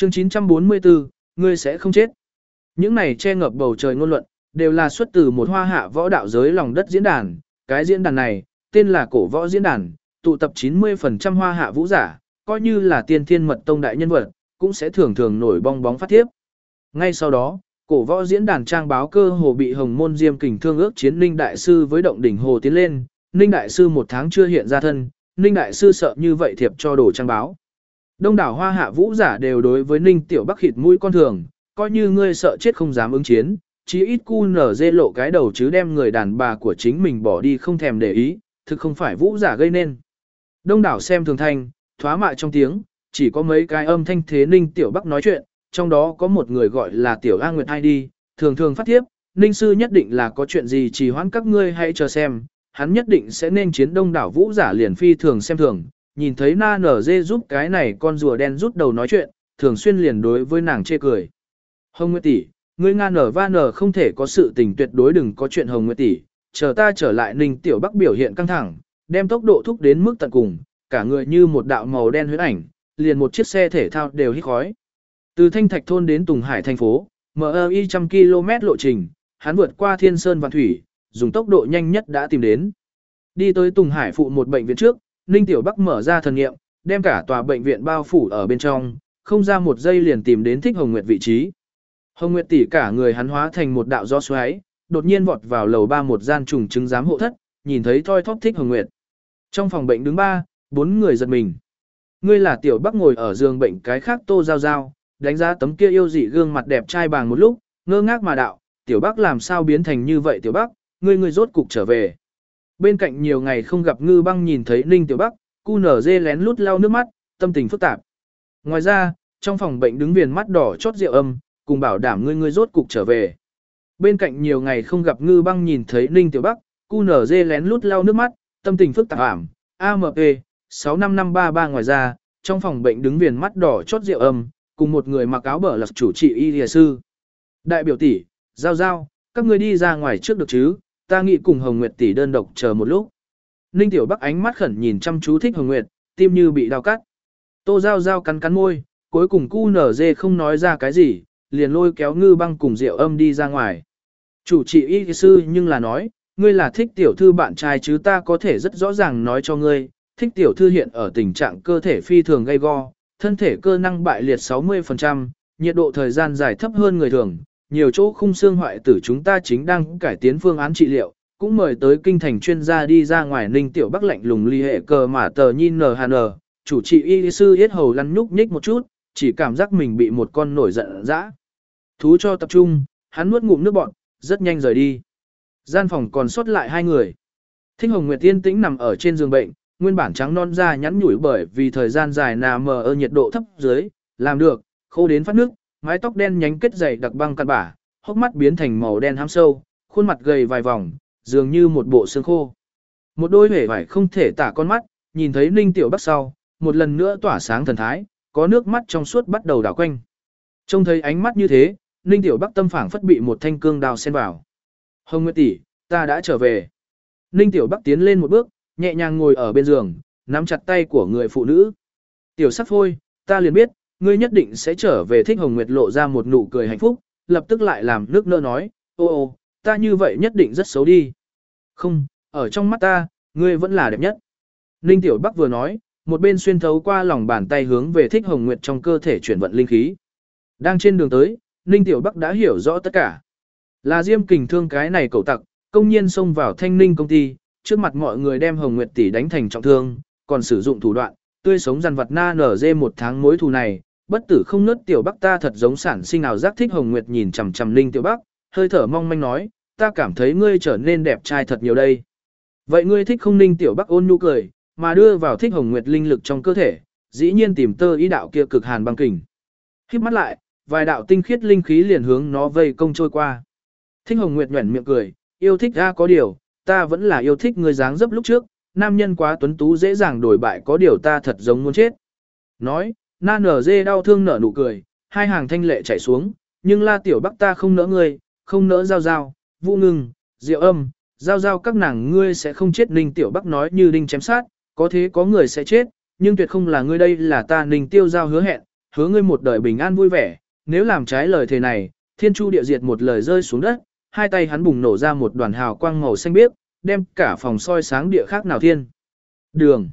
Chương 944, ngươi sẽ không chết. Những này che ngập bầu trời ngôn luận, đều là xuất từ một hoa hạ võ đạo giới lòng đất diễn đàn. Cái diễn đàn này, tên là Cổ Võ Diễn Đàn, tụ tập 90% hoa hạ vũ giả, coi như là tiên thiên mật tông đại nhân vật, cũng sẽ thường thường nổi bong bóng phát thiếp. Ngay sau đó, Cổ Võ Diễn Đàn trang báo cơ hồ bị Hồng Môn Diêm Kình thương ước chiến Ninh Đại Sư với động đỉnh hồ tiến lên. Ninh Đại Sư một tháng chưa hiện ra thân, Ninh Đại Sư sợ như vậy thiệp cho đổ trang báo. Đông đảo hoa hạ vũ giả đều đối với Ninh Tiểu Bắc khịt mũi con thường, coi như ngươi sợ chết không dám ứng chiến, chí ít cu nở dê lộ cái đầu chứ đem người đàn bà của chính mình bỏ đi không thèm để ý, thực không phải vũ giả gây nên. Đông đảo xem thường thanh, thoá mạ trong tiếng, chỉ có mấy cái âm thanh thế Ninh Tiểu Bắc nói chuyện, trong đó có một người gọi là Tiểu A Nguyệt ID, thường thường phát thiếp, Ninh Sư nhất định là có chuyện gì trì hoãn các ngươi hãy chờ xem, hắn nhất định sẽ nên chiến đông đảo vũ giả liền phi thường xem thường, nhìn thấy na nở dê giúp cái này con rùa đen rút đầu nói chuyện, thường xuyên liền đối với nàng chê cười. Hồng Nguyệt tỷ, ngươi nga nở va nở không thể có sự tình tuyệt đối đừng có chuyện Hồng Nguyệt tỷ, chờ ta trở lại Ninh Tiểu Bắc biểu hiện căng thẳng, đem tốc độ thúc đến mức tận cùng, cả người như một đạo màu đen huyễn ảnh, liền một chiếc xe thể thao đều hít khói. Từ Thanh Thạch thôn đến Tùng Hải thành phố, MI 100 km lộ trình, hắn vượt qua thiên sơn và thủy, dùng tốc độ nhanh nhất đã tìm đến. Đi tới Tùng Hải phụ một bệnh viện trước, Ninh Tiểu Bắc mở ra thần nghiệm, đem cả tòa bệnh viện bao phủ ở bên trong, không ra một giây liền tìm đến Thích Hồng Nguyệt vị trí. Hồng Nguyệt tỷ cả người hắn hóa thành một đạo gió xoáy, đột nhiên vọt vào lầu 3 một gian trùng chứng giám hộ thất, nhìn thấy thoi thóp Thích Hồng Nguyệt. Trong phòng bệnh đứng 4 người giật mình. Ngươi là Tiểu Bắc ngồi ở giường bệnh cái khác Tô Giao Giao, đánh giá tấm kia yêu dị gương mặt đẹp trai bàng một lúc, ngơ ngác mà đạo, Tiểu Bắc làm sao biến thành như vậy Tiểu Bắc, ngươi rốt cục trở về. Bên cạnh nhiều ngày không gặp Ngư Băng nhìn thấy Ninh Tiểu Bắc, cu nở dê lén lút lau nước mắt, tâm tình phức tạp. Ngoài ra, trong phòng bệnh đứng viền mắt đỏ chót rượu âm, cùng bảo đảm ngươi rốt cục trở về. Bên cạnh nhiều ngày không gặp Ngư Băng nhìn thấy Ninh Tiểu Bắc, cu nở dê lén lút lau nước mắt, tâm tình phức tạp ảm, AMP 65533. Ngoài ra, trong phòng bệnh đứng viền mắt đỏ chót rượu âm, cùng một người mặc áo bờ lật chủ trị y lìa sư. Đại biểu tỷ, Giao Giao, các ngươi đi ra ngoài trước được chứ, ta nghĩ cùng Hồng Nguyệt tỷ đơn độc chờ một lúc. Ninh Tiểu Bắc ánh mắt khẩn nhìn chăm chú Thích Hồng Nguyệt, tim như bị đau cắt. Tô Giao Giao cắn cắn môi, cuối cùng cu nở dê không nói ra cái gì, liền lôi kéo Ngư Băng cùng Diệu Âm đi ra ngoài. Chủ trị y sư nhưng là nói, ngươi là Thích tiểu thư bạn trai chứ, ta có thể rất rõ ràng nói cho ngươi, Thích tiểu thư hiện ở tình trạng cơ thể phi thường gay go, thân thể cơ năng bại liệt 60%, nhiệt độ thời gian dài thấp hơn người thường, nhiều chỗ khung xương hoại tử chúng ta chính đang cải tiến phương án trị liệu, cũng mời tới kinh thành chuyên gia đi ra ngoài. Ninh Tiểu Bắc lạnh lùng ly hệ cờ mà tờ nhìn NHN, chủ trị y sư yết hầu lăn nhúc nhích một chút, chỉ cảm giác mình bị một con nổi giận dã thú cho tập trung, hắn nuốt ngụm nước bọt, rất nhanh rời đi. Gian phòng còn sót lại 2 người. Thích Hồng Nguyệt yên tĩnh nằm ở trên giường bệnh, nguyên bản trắng non da nhắn nhủi bởi vì thời gian dài nằm ở nhiệt độ thấp dưới, làm được, khô đến phát nước, mái tóc đen nhánh kết dày đặc băng cặn bã, hốc mắt biến thành màu đen hám sâu, khuôn mặt gầy vài vòng, dường như một bộ xương khô. Một đôi hể vải không thể tả con mắt, nhìn thấy Ninh Tiểu Bắc sau, một lần nữa tỏa sáng thần thái, có nước mắt trong suốt bắt đầu đảo quanh. Trông thấy ánh mắt như thế, Ninh Tiểu Bắc tâm phảng phất bị một thanh cương đao xen vào. Hồng Nguyệt tỷ, ta đã trở về. Ninh Tiểu Bắc tiến lên một bước, nhẹ nhàng ngồi ở bên giường, nắm chặt tay của người phụ nữ. Tiểu sắc phôi, ta liền biết, ngươi nhất định sẽ trở về. Thích Hồng Nguyệt lộ ra một nụ cười hạnh phúc, lập tức lại làm nước nỡ nói, ô, ta như vậy nhất định rất xấu đi. Không, ở trong mắt ta, ngươi vẫn là đẹp nhất. Ninh Tiểu Bắc vừa nói, một bên xuyên thấu qua lòng bàn tay hướng về Thích Hồng Nguyệt trong cơ thể chuyển vận linh khí. Đang trên đường tới, Ninh Tiểu Bắc đã hiểu rõ tất cả. Là Diêm Kình thương cái này cẩu tặc, công nhiên xông vào Thanh Ninh công ty, trước mặt mọi người đem Hồng Nguyệt tỷ đánh thành trọng thương, còn sử dụng thủ đoạn, tươi sống dằn vặt na nở dê một tháng mối thù này, bất tử không nứt. Tiểu Bắc ta thật giống sản sinh ảo giác. Thích Hồng Nguyệt nhìn chằm chằm Ninh Tiểu Bắc, hơi thở mong manh nói, ta cảm thấy ngươi trở nên đẹp trai thật nhiều đây. Vậy ngươi thích không? Ninh Tiểu Bắc ôn nhu cười, mà đưa vào Thích Hồng Nguyệt linh lực trong cơ thể, dĩ nhiên tìm tơ ý đạo kia cực hàn băng kình. Khép mắt lại, vài đạo tinh khiết linh khí liền hướng nó vây công trôi qua. Thích Hồng Nguyệt nhuyễn miệng cười, yêu thích ra có điều, ta vẫn là yêu thích ngươi dáng dấp lúc trước, nam nhân quá tuấn tú dễ dàng đổi bại, có điều ta thật giống muốn chết. Nói, na nở dê đau thương nở nụ cười, hai hàng thanh lệ chảy xuống, nhưng La Tiểu Bắc ta không nỡ ngươi, không nỡ Giao Giao, Vũ Ngưng, Diệu Âm, Giao Giao các nàng ngươi sẽ không chết. Ninh Tiểu Bắc nói như đinh chém sát, có thế có người sẽ chết, nhưng tuyệt không là ngươi, đây là ta Ninh Tiêu Giao hứa hẹn, hứa ngươi một đời bình an vui vẻ, nếu làm trái lời thề này, thiên chu địa diệt một lời rơi xuống đất, hai tay hắn bùng nổ ra một đoàn hào quang màu xanh biếc, đem cả phòng soi sáng địa khác nào thiên. Đường.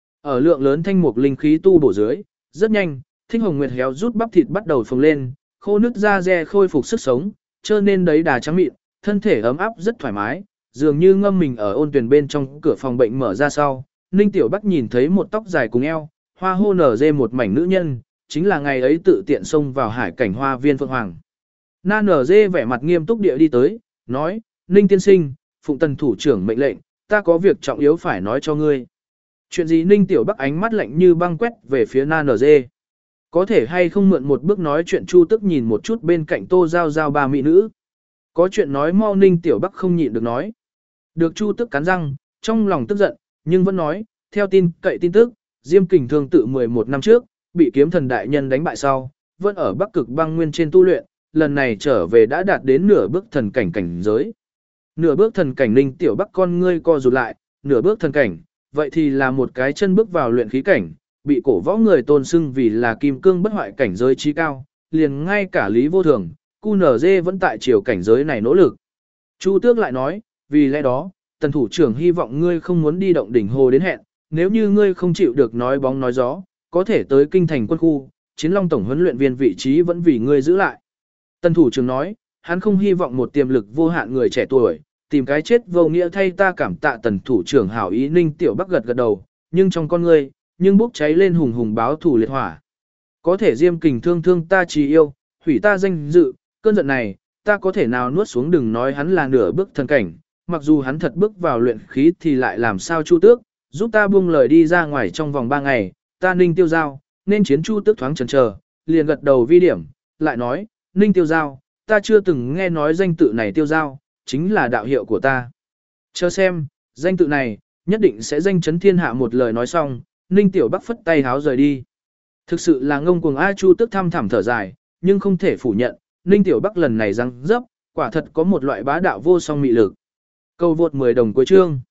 Ở lượng lớn thanh mục linh khí tu bổ dưới, rất nhanh, Thích Hồng Nguyệt héo rút bắp thịt bắt đầu phồng lên, khô nứt da dè khôi phục sức sống, trơ nên đấy đà trắng mịn, thân thể ấm áp rất thoải mái, dường như ngâm mình ở ôn tuyển bên trong. Cửa phòng bệnh mở ra sau, Ninh Tiểu Bắc nhìn thấy một tóc dài cùng eo, hoa hô nở dê một mảnh nữ nhân, chính là ngày ấy tự tiện xông vào hải cảnh hoa viên Phượng Hoàng. Na nở dê vẻ mặt nghiêm túc địa đi tới, nói, Ninh tiên sinh, phụng Tần thủ trưởng mệnh lệnh, ta có việc trọng yếu phải nói cho ngươi. Chuyện gì? Ninh Tiểu Bắc ánh mắt lạnh như băng quét về phía Na nở dê. Có thể hay không mượn một bước nói chuyện? Chu Tức nhìn một chút bên cạnh Tô Giao Giao ba mỹ nữ. Có chuyện nói mau. Ninh Tiểu Bắc không nhịn được nói. Được. Chu Tức cắn răng, trong lòng tức giận, nhưng vẫn nói, theo tin cậy tin tức, Diêm Kình Thương tự 11 năm trước, bị kiếm thần đại nhân đánh bại sau, vẫn ở Bắc Cực băng nguyên trên tu luyện, lần này trở về đã đạt đến nửa bước thần cảnh cảnh giới. Nửa bước thần cảnh? Ninh Tiểu Bắc con ngươi co rụt lại, nửa bước thần cảnh, vậy thì là một cái chân bước vào luyện khí cảnh, bị cổ võ người tôn xưng vì là kim cương bất hoại cảnh giới trí cao, liền ngay cả Lý Vô Thường, QNZ vẫn tại chiều cảnh giới này nỗ lực. Chu Tước lại nói, vì lẽ đó, Tần thủ trưởng hy vọng ngươi không muốn đi động đỉnh hồ đến hẹn, nếu như ngươi không chịu được nói bóng nói gió, có thể tới kinh thành quân khu, Chiến Long tổng huấn luyện viên vị trí vẫn vì ngươi giữ lại. Tần thủ trưởng nói, hắn không hy vọng một tiềm lực vô hạn người trẻ tuổi, tìm cái chết vô nghĩa thay ta cảm tạ Tần thủ trưởng hảo ý. Ninh Tiểu Bắc gật gật đầu, nhưng trong con ngươi, nhưng bốc cháy lên hùng hùng báo thù liệt hỏa. Có thể Diêm Kình Thương thương ta chỉ yêu, hủy ta danh dự, cơn giận này, ta có thể nào nuốt xuống? Đừng nói hắn là nửa bước thần cảnh, mặc dù hắn thật bước vào luyện khí thì lại làm sao? Chu Tước, giúp ta buông lời đi ra ngoài trong vòng 3 ngày, ta Ninh Tiêu Giao, nên chiến. Chu Tước thoáng chần chờ, liền gật đầu vi điểm, lại nói, Ninh Tiêu Giao, ta chưa từng nghe nói danh tự này. Tiêu Giao, chính là đạo hiệu của ta. Chờ xem, danh tự này, nhất định sẽ danh chấn thiên hạ. Một lời nói xong, Ninh Tiểu Bắc phất tay háo rời đi. Thực sự là ngông cuồng a. Chu Tước thăm thẳm thở dài, nhưng không thể phủ nhận, Ninh Tiểu Bắc lần này răng dấp, quả thật có một loại bá đạo vô song mị lực. Câu vượt 10 đồng cuối chương.